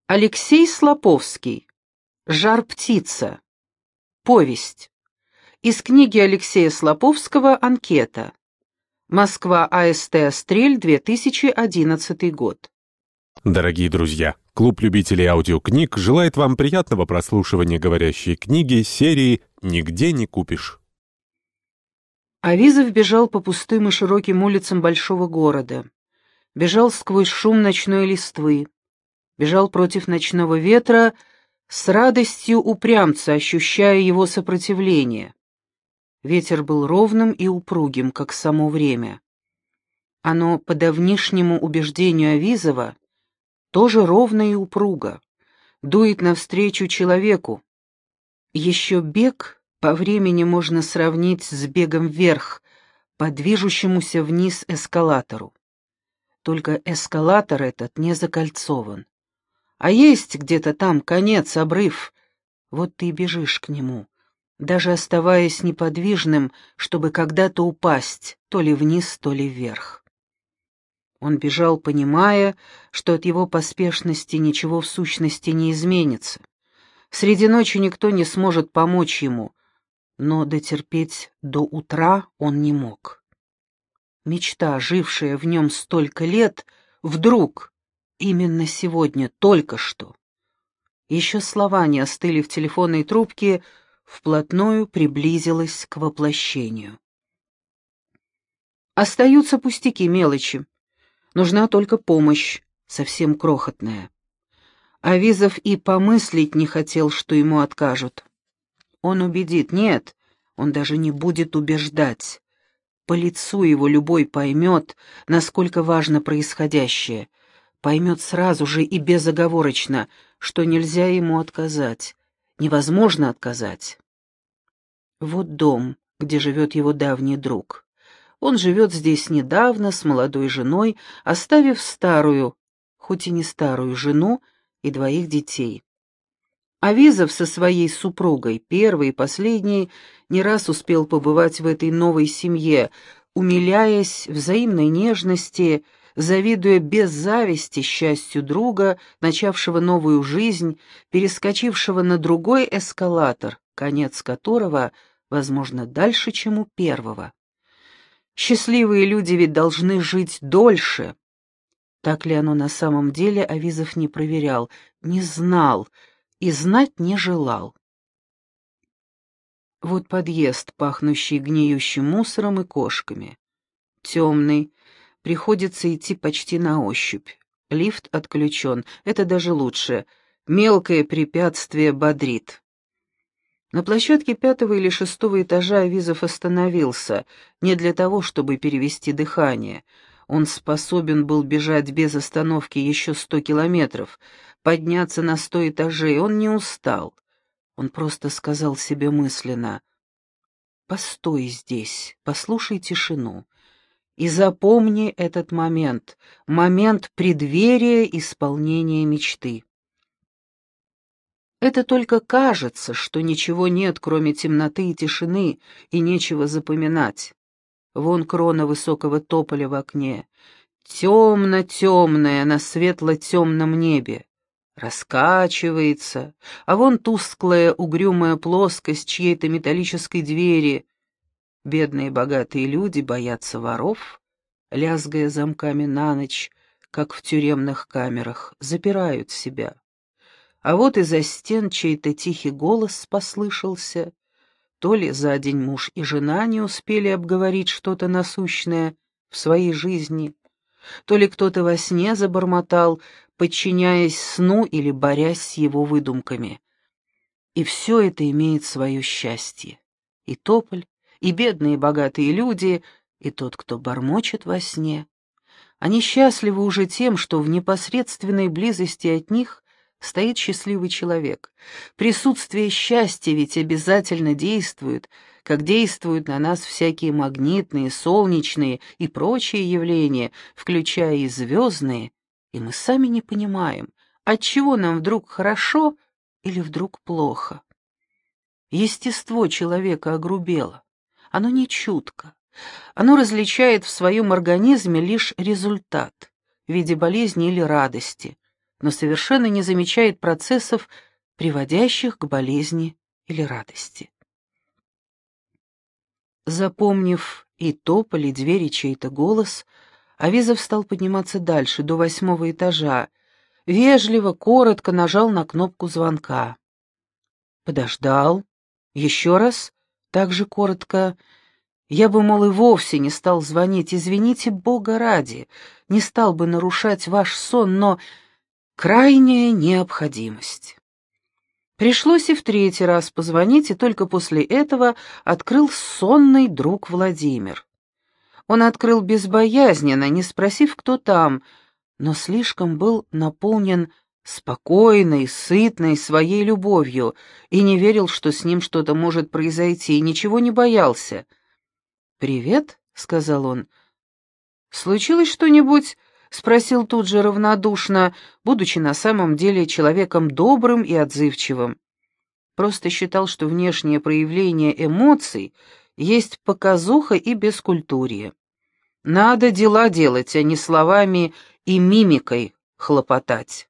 Алексей Слоповский. «Жар-птица». Повесть. Из книги Алексея Слоповского «Анкета». Москва, АСТ «Астрель», 2011 год. Дорогие друзья, клуб любителей аудиокниг желает вам приятного прослушивания говорящей книги серии «Нигде не купишь». Авизов бежал по пустым и широким улицам большого города. Бежал сквозь шум ночной листвы. Бежал против ночного ветра, с радостью упрямца, ощущая его сопротивление. Ветер был ровным и упругим, как само время. Оно, по давнишнему убеждению Авизова, тоже ровно и упруго, дует навстречу человеку. Еще бег по времени можно сравнить с бегом вверх, по движущемуся вниз эскалатору. Только эскалатор этот не закольцован. А есть где-то там конец, обрыв. Вот ты и бежишь к нему, даже оставаясь неподвижным, чтобы когда-то упасть, то ли вниз, то ли вверх. Он бежал, понимая, что от его поспешности ничего в сущности не изменится. Среди ночи никто не сможет помочь ему, но дотерпеть до утра он не мог. Мечта, жившая в нем столько лет, вдруг, именно сегодня, только что. Еще слова не остыли в телефонной трубке, вплотную приблизилась к воплощению. Остаются пустяки, мелочи. Нужна только помощь, совсем крохотная. Авизов и помыслить не хотел, что ему откажут. Он убедит, нет, он даже не будет убеждать. По лицу его любой поймет, насколько важно происходящее. Поймет сразу же и безоговорочно, что нельзя ему отказать, невозможно отказать. Вот дом, где живет его давний друг. Он живет здесь недавно с молодой женой, оставив старую, хоть и не старую, жену и двоих детей. Авизов со своей супругой, первой и последней, не раз успел побывать в этой новой семье, умиляясь взаимной нежности, завидуя без зависти счастью друга, начавшего новую жизнь, перескочившего на другой эскалатор, конец которого, возможно, дальше, чем у первого. Счастливые люди ведь должны жить дольше. Так ли оно на самом деле, Авизов не проверял, не знал и знать не желал. Вот подъезд, пахнущий гниющим мусором и кошками. Темный, приходится идти почти на ощупь. Лифт отключен, это даже лучше. Мелкое препятствие бодрит. На площадке 5-го или 6-го этажа Авизов остановился, не для того, чтобы перевести дыхание. Он способен был бежать без остановки еще 100 километров, подняться на 100 этажей, он не устал. Он просто сказал себе мысленно: «Постой здесь, послушай тишину и запомни этот момент, момент преддверия исполнения мечты». Это только кажется, что ничего нет, кроме темноты и тишины, и нечего запоминать. Вон крона высокого тополя в окне, темно-темная на светло-темном небе, раскачивается, а вон тусклая угрюмая плоскость чьей-то металлической двери. Бедные богатые люди боятся воров, лязгая замками на ночь, как в тюремных камерах, запирают себя. А вот из-за стен чей-то тихий голос послышался. То ли за день муж и жена не успели обговорить что-то насущное в своей жизни, то ли кто-то во сне забормотал, подчиняясь сну или борясь с его выдумками. И все это имеет свое счастье. И тополь, и бедные богатые люди, и тот, кто бормочет во сне. Они счастливы уже тем, что в непосредственной близости от них стоит счастливый человек. Присутствие счастья ведь обязательно действует, как действуют на нас всякие магнитные, солнечные и прочие явления, включая и звездные, и мы сами не понимаем, отчего нам вдруг хорошо или вдруг плохо. Естество человека огрубело, оно не чутко, оно различает в своем организме лишь результат в виде болезни или радости, но совершенно не замечает процессов, приводящих к болезни или радости. Запомнив и топали двери чей-то голос, Авизов стал подниматься дальше, до 8-го этажа, вежливо, коротко нажал на кнопку звонка. Подождал, еще раз, так же коротко. Я бы, мол, и вовсе не стал звонить, извините, Бога ради, не стал бы нарушать ваш сон, но крайняя необходимость. Пришлось и в 3-й раз позвонить, и только после этого открыл сонный друг Владимир. Он открыл безбоязненно, не спросив, кто там, но слишком был наполнен спокойной, сытной своей любовью и не верил, что с ним что-то может произойти, и ничего не боялся. «Привет», — сказал он. «Случилось что-нибудь?» — спросил тут же равнодушно, будучи на самом деле человеком добрым и отзывчивым. Просто считал, что внешнее проявление эмоций есть показуха и бескультурье. Надо дела делать, а не словами и мимикой хлопотать.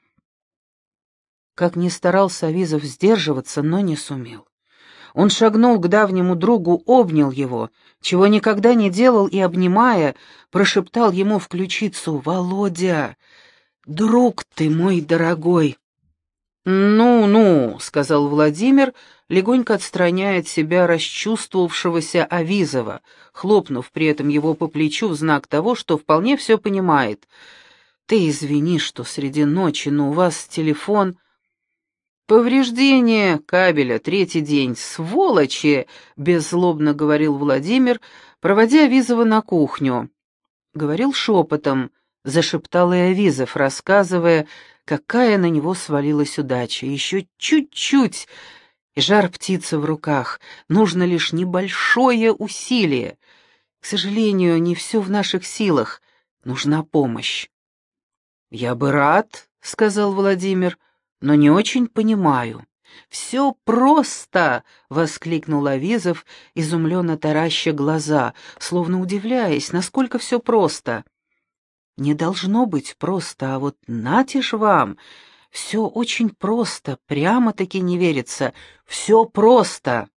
Как ни старался Авизов сдерживаться, но не сумел. Он шагнул к давнему другу, обнял его, чего никогда не делал, и, обнимая, прошептал ему в ключицу: «Володя, друг ты мой дорогой!» «Ну-ну», — сказал Владимир, легонько отстраняя от себя расчувствовавшегося Авизова, хлопнув при этом его по плечу в знак того, что вполне все понимает. «Ты извини, что среди ночи, но у вас телефон...» «Повреждение кабеля, 3-й день, сволочи!» — беззлобно говорил Владимир, проводя Авизова на кухню. Говорил шепотом, зашептал и Авизов, рассказывая, какая на него свалилась удача. Еще чуть-чуть, и жар птицы в руках. Нужно лишь небольшое усилие. К сожалению, не все в наших силах. Нужна помощь. «Я бы рад», — сказал Владимир, — «но не очень понимаю». «Все просто!» — воскликнул Авизов, изумленно тараща глаза, словно удивляясь, насколько все просто. «Не должно быть просто, а вот нате ж вам! Все очень просто, прямо-таки не верится. Все просто!»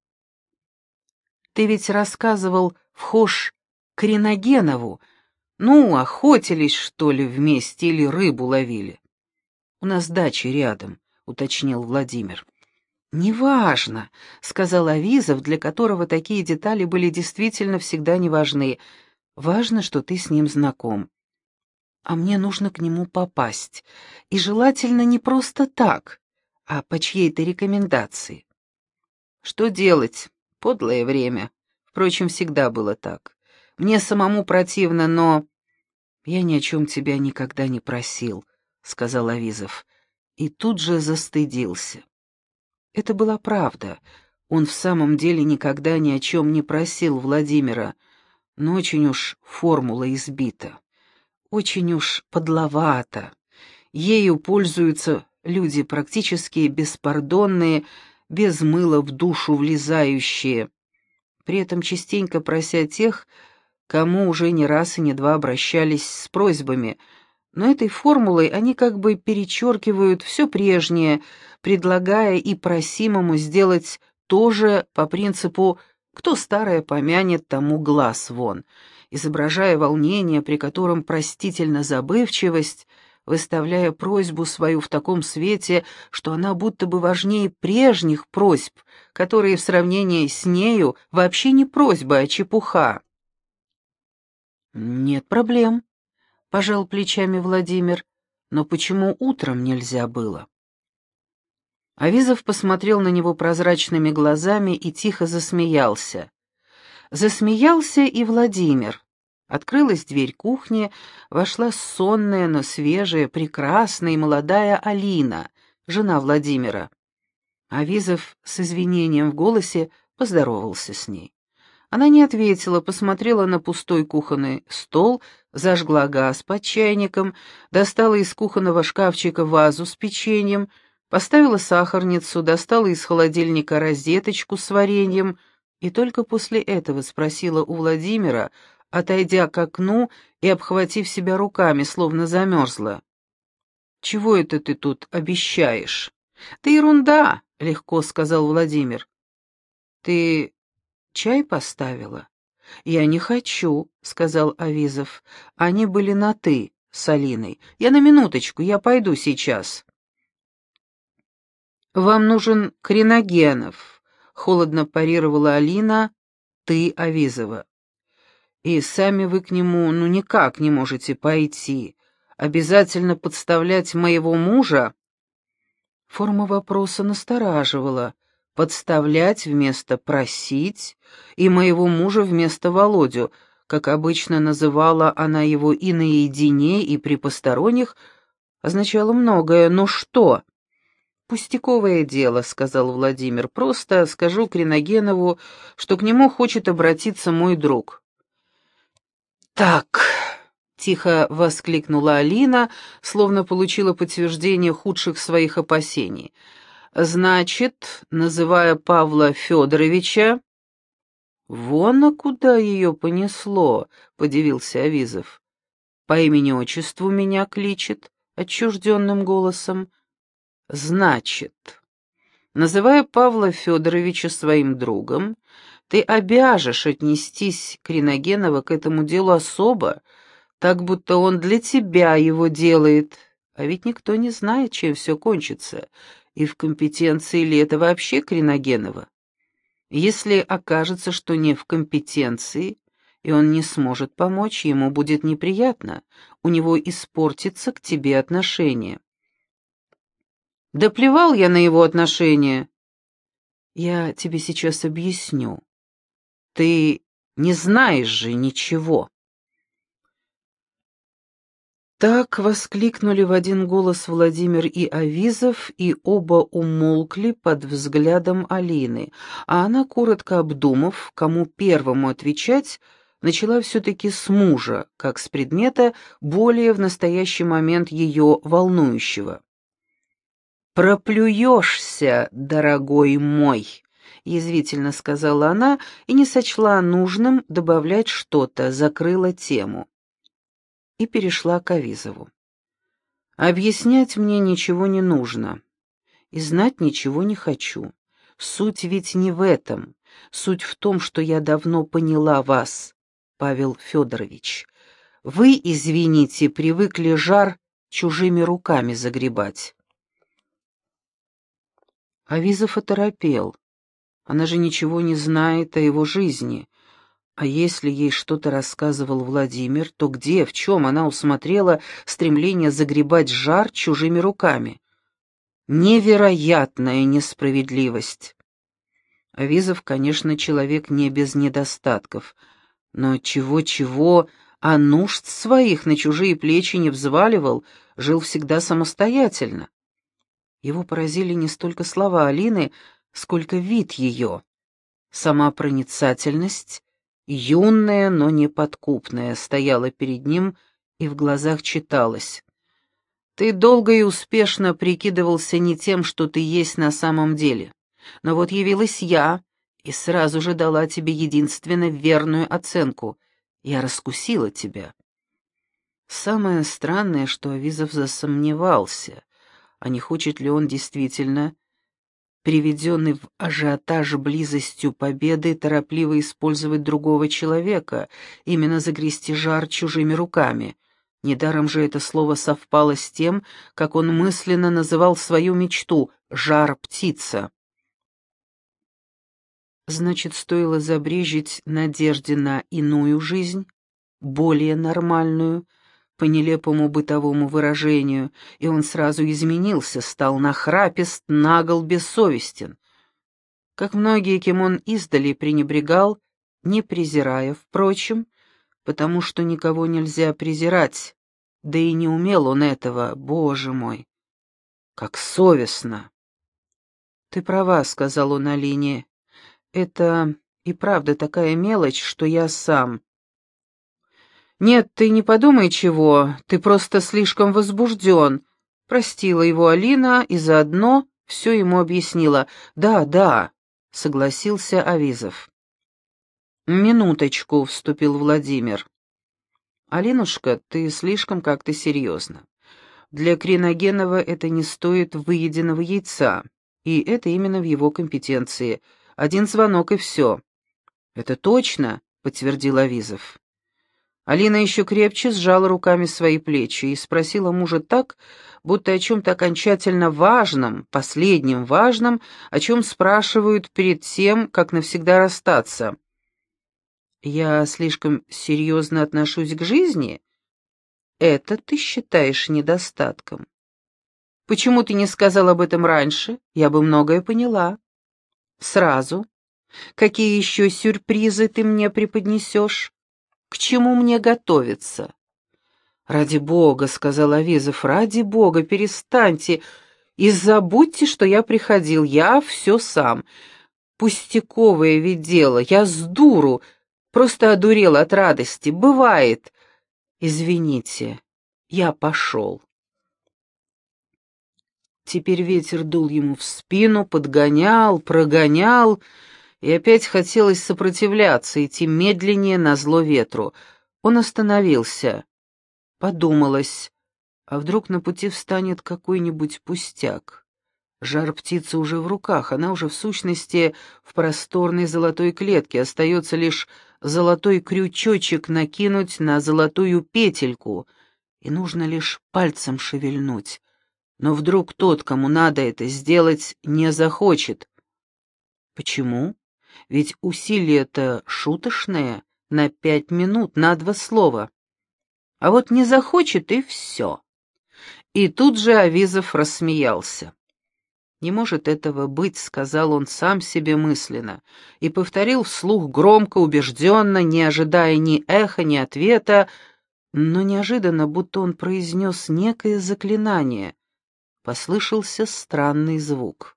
«Ты ведь рассказывал вхож к Риногенову. Ну, охотились, что ли, вместе или рыбу ловили?» «У нас дача рядом», — уточнил Владимир. «Неважно», — сказал Авизов, для которого такие детали были действительно всегда неважны. «Важно, что ты с ним знаком. А мне нужно к нему попасть. И желательно не просто так, а по чьей-то рекомендации». «Что делать? Подлое время. Впрочем, всегда было так. Мне самому противно, но...» «Я ни о чем тебя никогда не просил», — сказал Авизов, и тут же застыдился. Это была правда. Он в самом деле никогда ни о чем не просил Владимира, но очень уж формула избита, очень уж подловата. Ею пользуются люди практически беспардонные, без мыла в душу влезающие, при этом частенько прося тех, кому уже не раз и не два обращались с просьбами, но этой формулой они как бы перечеркивают все прежнее, предлагая и просимому сделать то же по принципу «кто старое помянет, тому глаз вон», изображая волнение, при котором простительна забывчивость, выставляя просьбу свою в таком свете, что она будто бы важнее прежних просьб, которые в сравнении с нею вообще не просьба, а чепуха. «Нет проблем», — пожал плечами Владимир, — «но почему утром нельзя было?» Авизов посмотрел на него прозрачными глазами и тихо засмеялся. Засмеялся и Владимир. Открылась дверь кухни, вошла сонная, но свежая, прекрасная и молодая Алина, жена Владимира. Авизов с извинением в голосе поздоровался с ней. Она не ответила, посмотрела на пустой кухонный стол, зажгла газ под чайником, достала из кухонного шкафчика вазу с печеньем, поставила сахарницу, достала из холодильника розеточку с вареньем и только после этого спросила у Владимира, отойдя к окну и обхватив себя руками, словно замерзла: Чего это ты тут обещаешь? Да ерунда, легко сказал Владимир. Ты чай поставила? Я не хочу, сказал Авизов. Они были на «ты» с Алиной. Я на минуточку, я пойду сейчас. Вам нужен Криногенов, холодно парировала Алина, ты Авизова. И сами вы к нему никак не можете пойти. Обязательно подставлять моего мужа? Форма вопроса настораживала. Подставлять вместо просить, и моего мужа вместо Володю, как обычно называла она его и наедине, и при посторонних, означало многое. Но что? «Пустяковое дело», — сказал Владимир. «Просто скажу Криногенову, что к нему хочет обратиться мой друг». «Так», — тихо воскликнула Алина, словно получила подтверждение худших своих опасений. «Значит, называя Павла Федоровича...» «Вон а куда ее понесло», — подивился Авизов. «По имени-отчеству меня кличет отчужденным голосом. Значит, называя Павла Федоровича своим другом, ты обяжешь отнестись Криногенова к этому делу особо, так будто он для тебя его делает, а ведь никто не знает, чем все кончится, и в компетенции ли это вообще Криногенова. Если окажется, что не в компетенции, и он не сможет помочь, ему будет неприятно, у него испортится к тебе отношение. Да плевал я на его отношения. Я тебе сейчас объясню. Ты не знаешь же ничего. Так воскликнули в один голос Владимир и Авизов, и оба умолкли под взглядом Алины, а она, коротко обдумав, кому первому отвечать, начала все-таки с мужа, как с предмета, более в настоящий момент ее волнующего. «Проплюешься, дорогой мой», — язвительно сказала она и не сочла нужным добавлять что-то, закрыла тему. И перешла к Авизову. «Объяснять мне ничего не нужно, и знать ничего не хочу. Суть ведь не в этом. Суть в том, что я давно поняла вас, Павел Федорович. Вы, извините, привыкли жар чужими руками загребать». Авизов оторопел. Она же ничего не знает о его жизни. А если ей что-то рассказывал Владимир, то где, в чем она усмотрела стремление загребать жар чужими руками? Невероятная несправедливость. Авизов, конечно, человек не без недостатков, но чего-чего, а нужд своих на чужие плечи не взваливал, жил всегда самостоятельно. Его поразили не столько слова Алины, сколько вид ее. Сама проницательность, юная, но неподкупная, стояла перед ним, и в глазах читалось. «Ты долго и успешно прикидывался не тем, что ты есть на самом деле. Но вот явилась я и сразу же дала тебе единственно верную оценку. Я раскусила тебя». Самое странное, что Авизов засомневался, а не хочет ли он действительно, приведенный в ажиотаж близостью победы, торопливо использовать другого человека, именно загрести жар чужими руками. Недаром же это слово совпало с тем, как он мысленно называл свою мечту «жар-птица». Значит, стоило забрежить надежде на иную жизнь, более нормальную, по нелепому бытовому выражению, и он сразу изменился, стал нахрапист, нагл, бессовестен. Как многие, кем он издали пренебрегал, не презирая, впрочем, потому что никого нельзя презирать, да и не умел он этого, Боже мой. Как совестно. «Ты права», — сказал он Алине, — «это и правда такая мелочь, что я сам...» «Нет, ты не подумай чего, ты просто слишком возбужден», — простила его Алина и заодно все ему объяснила. «Да, да», — согласился Авизов. «Минуточку», — вступил Владимир. «Алинушка, ты слишком как-то серьезно. Для Криногенова это не стоит выеденного яйца, и это именно в его компетенции. Один звонок и все. «Это точно», — подтвердил Авизов. Алина еще крепче сжала руками свои плечи и спросила мужа так, будто о чем-то окончательно важном, последнем важном, о чем спрашивают перед тем, как навсегда расстаться. «Я слишком серьезно отношусь к жизни? Это ты считаешь недостатком? Почему ты не сказал об этом раньше? Я бы многое поняла. Сразу. Какие еще сюрпризы ты мне преподнесешь? К чему мне готовиться?» «Ради Бога», — сказал Авизов, — «ради Бога, перестаньте и забудьте, что я приходил, я все сам. Пустяковое ведь дело, я с дуру, просто одурел от радости, бывает. Извините, я пошел». Теперь ветер дул ему в спину, подгонял, прогонял, и опять хотелось сопротивляться, идти медленнее назло ветру. Он остановился. Подумалось, а вдруг на пути встанет какой-нибудь пустяк. Жар птицы уже в руках, она уже в сущности в просторной золотой клетке, остается лишь золотой крючочек накинуть на золотую петельку, и нужно лишь пальцем шевельнуть. Но вдруг тот, кому надо это сделать, не захочет. Почему? Ведь усилие-то шуточное, на 5 минут, на 2 слова. А вот не захочет, и все. И тут же Авизов рассмеялся. «Не может этого быть», — сказал он сам себе мысленно, и повторил вслух громко, убежденно, не ожидая ни эха, ни ответа, но неожиданно, будто он произнес некое заклинание. Послышался странный звук.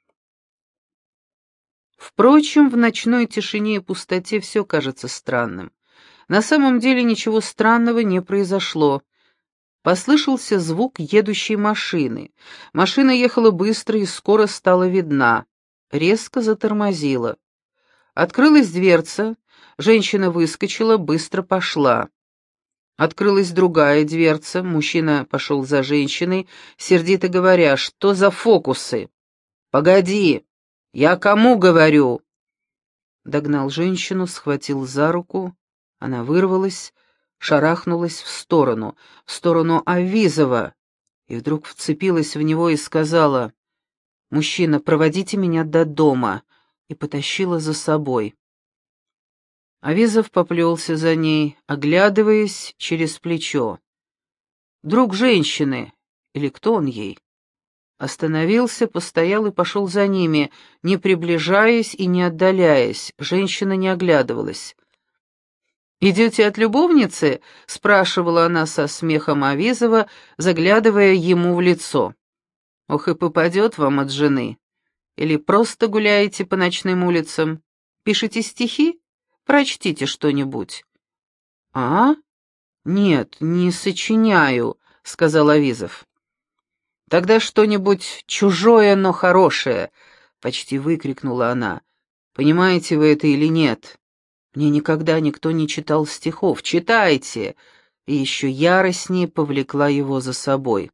Впрочем, в ночной тишине и пустоте все кажется странным. На самом деле ничего странного не произошло. Послышался звук едущей машины. Машина ехала быстро и скоро стала видна. Резко затормозила. Открылась дверца, женщина выскочила, быстро пошла. Открылась другая дверца, мужчина пошел за женщиной, сердито говоря: «Что за фокусы? Погоди, я кому говорю?» Догнал женщину, схватил за руку, она вырвалась, шарахнулась в сторону Авизова, и вдруг вцепилась в него и сказала: «Мужчина, проводите меня до дома», и потащила за собой. Авизов поплелся за ней, оглядываясь через плечо. Друг женщины, или кто он ей? Остановился, постоял и пошел за ними, не приближаясь и не отдаляясь. Женщина не оглядывалась. «Идете от любовницы?» — спрашивала она со смехом Авизова, заглядывая ему в лицо. «Ох и попадет вам от жены. Или просто гуляете по ночным улицам? Пишете стихи? Прочтите что-нибудь». «А? Нет, не сочиняю», — сказал Авизов. «Тогда что-нибудь чужое, но хорошее», — почти выкрикнула она. «Понимаете вы это или нет? Мне никогда никто не читал стихов. Читайте!» И еще яростнее повлекла его за собой.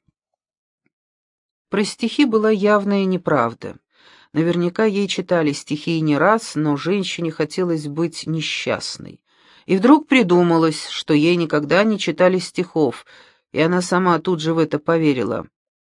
Про стихи была явная неправда. Наверняка ей читали стихи не раз, но женщине хотелось быть несчастной. И вдруг придумалось, что ей никогда не читали стихов, и она сама тут же в это поверила.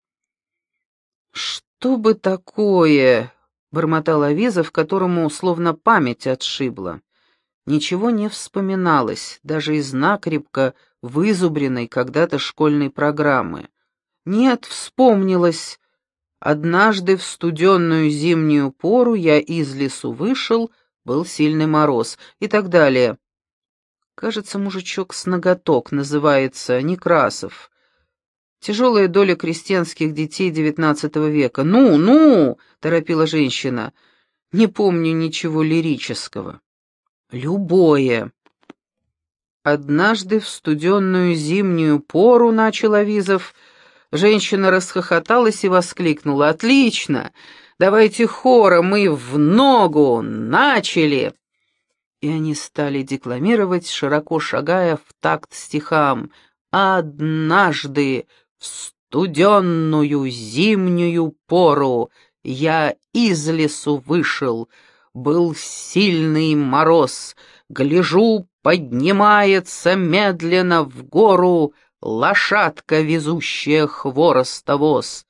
«Что бы такое?» — бормотал Авизов, которому словно память отшибла. Ничего не вспоминалось, даже из накрепко вызубренной когда-то школьной программы. Нет, вспомнилось. Однажды в студенную зимнюю пору я из лесу вышел, был сильный мороз и так далее. Кажется, мужичок с ноготок называется, Некрасов. Тяжелая доля крестьянских детей XIX века. «Ну!» — торопила женщина. «Не помню ничего лирического». «Любое». «Однажды в студенную зимнюю пору», — начал Авизов. Женщина расхохоталась и воскликнула: «Отлично! Давайте хором и в ногу! Начали!» И они стали декламировать, широко шагая в такт стихам. «Однажды В студенную зимнюю пору я из лесу вышел, был сильный мороз, гляжу, поднимается медленно в гору лошадка, везущая хворостовоз.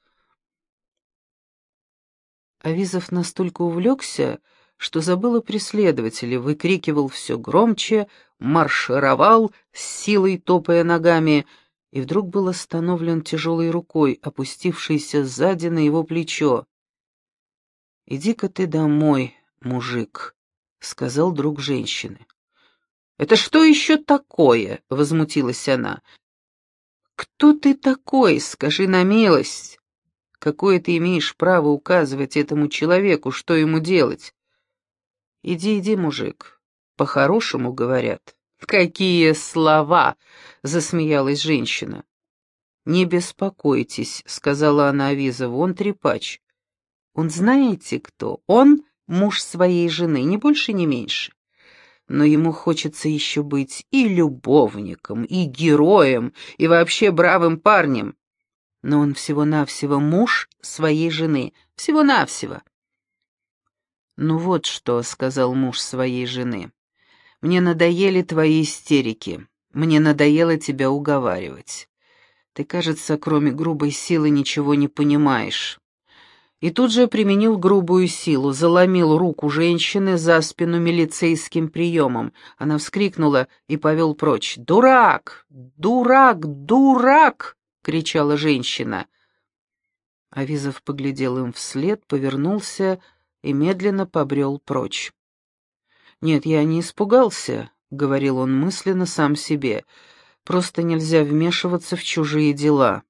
Авизов настолько увлекся, что забыл о преследователе, выкрикивал все громче, маршировал, с силой топая ногами, и вдруг был остановлен тяжелой рукой, опустившейся сзади на его плечо. «Иди-ка ты домой, мужик», — сказал друг женщины. «Это что еще такое?» — возмутилась она. «Кто ты такой, скажи на милость? Какое ты имеешь право указывать этому человеку, что ему делать? Иди, иди, мужик, по-хорошему говорят». «Какие слова!» — засмеялась женщина. «Не беспокойтесь», — сказала она Авизову, — «он трепач. Он знаете кто? Он муж своей жены, ни больше, ни меньше. Но ему хочется еще быть и любовником, и героем, и вообще бравым парнем. Но он всего-навсего муж своей жены, всего-навсего». «Ну вот что», — сказал муж своей жены, — «мне надоели твои истерики, мне надоело тебя уговаривать. Ты, кажется, кроме грубой силы ничего не понимаешь». И тут же применил грубую силу, заломил руку женщины за спину милицейским приемом. Она вскрикнула и повел прочь. «Дурак! Дурак! Дурак!» — кричала женщина. Авизов поглядел им вслед, повернулся и медленно побрел прочь. «Нет, я не испугался», — говорил он мысленно сам себе. «Просто нельзя вмешиваться в чужие дела.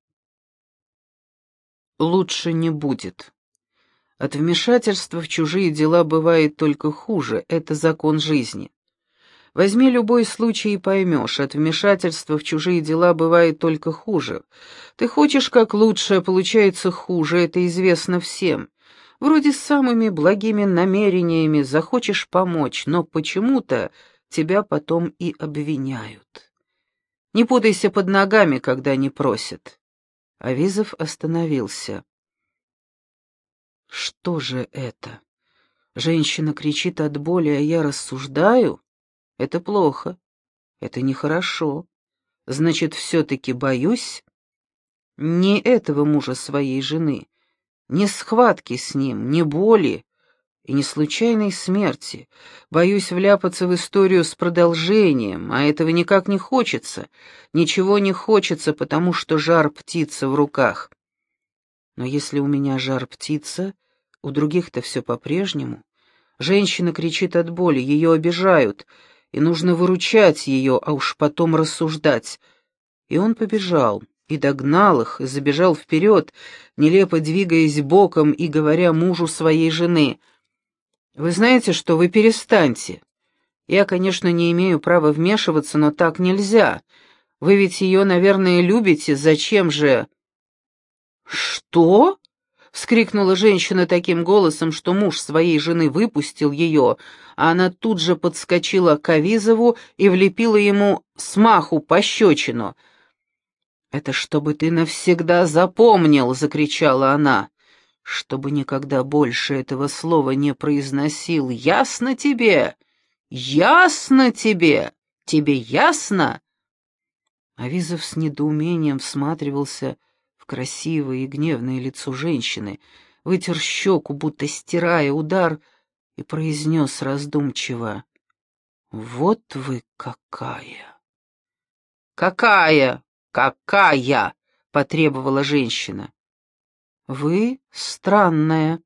Лучше не будет. От вмешательства в чужие дела бывает только хуже, это закон жизни. Возьми любой случай и поймешь, от вмешательства в чужие дела бывает только хуже. Ты хочешь как лучше, а получается хуже, это известно всем. Вроде с самыми благими намерениями захочешь помочь, но почему-то тебя потом и обвиняют. Не путайся под ногами, когда не просят». Авизов остановился. Что же это? Женщина кричит от боли, а я рассуждаю? Это плохо. Это нехорошо. Значит, все-таки боюсь? Не этого мужа своей жены, не схватки с ним, не боли и не случайной смерти. Боюсь вляпаться в историю с продолжением, а этого никак не хочется. Ничего не хочется, потому что жар-птица в руках. Но если у меня жар-птица, у других-то все по-прежнему. Женщина кричит от боли, ее обижают, и нужно выручать ее, а уж потом рассуждать. И он побежал, и догнал их, и забежал вперед, нелепо двигаясь боком и говоря мужу своей жены: «Вы знаете что, вы перестаньте. Я, конечно, не имею права вмешиваться, но так нельзя. Вы ведь ее, наверное, любите, зачем же...» «Что?» — вскрикнула женщина таким голосом, что муж своей жены выпустил ее, а она тут же подскочила к Авизову и влепила ему смаху пощечину. «Это чтобы ты навсегда запомнил!» — закричала она. «Чтобы никогда больше этого слова не произносил. Ясно тебе? Ясно тебе? Тебе ясно?» Авизов с недоумением всматривался в красивое и гневное лицо женщины, вытер щеку, будто стирая удар, и произнес раздумчиво: «Вот вы какая!» «Какая? Какая?» — потребовала женщина. «Вы странная».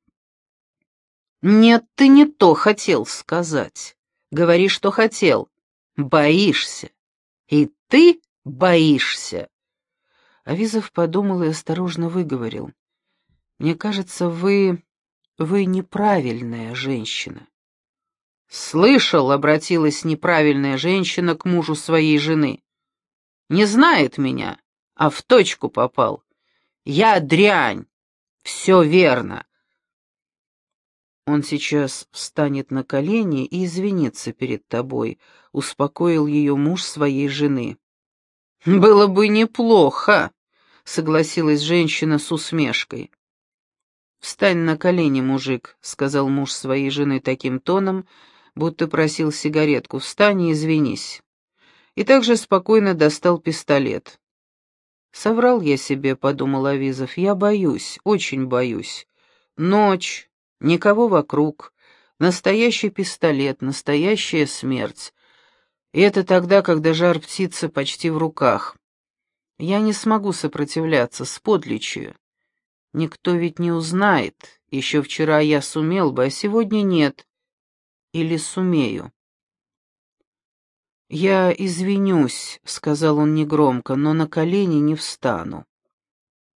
«Нет, ты не то хотел сказать. Говори, что хотел. Боишься. И ты боишься». Авизов подумал и осторожно выговорил: «Мне кажется, вы неправильная женщина». «Слышал», — обратилась неправильная женщина к мужу своей жены. «Не знает меня, а в точку попал. Я дрянь. Все верно». «Он сейчас встанет на колени и извинится перед тобой», — успокоил ее муж своей жены. «Было бы неплохо», — согласилась женщина с усмешкой. «Встань на колени, мужик», — сказал муж своей жены таким тоном, будто просил сигаретку. «Встань и извинись». И также спокойно достал пистолет. «Соврал я себе», — подумал Авизов, — «я боюсь, очень боюсь. Ночь, никого вокруг, настоящий пистолет, настоящая смерть. И это тогда, когда жар птицы почти в руках. Я не смогу сопротивляться, сподличию. Никто ведь не узнает. Еще вчера я сумел бы, а сегодня нет. Или сумею». «Я извинюсь», — сказал он негромко, — «но на колени не встану».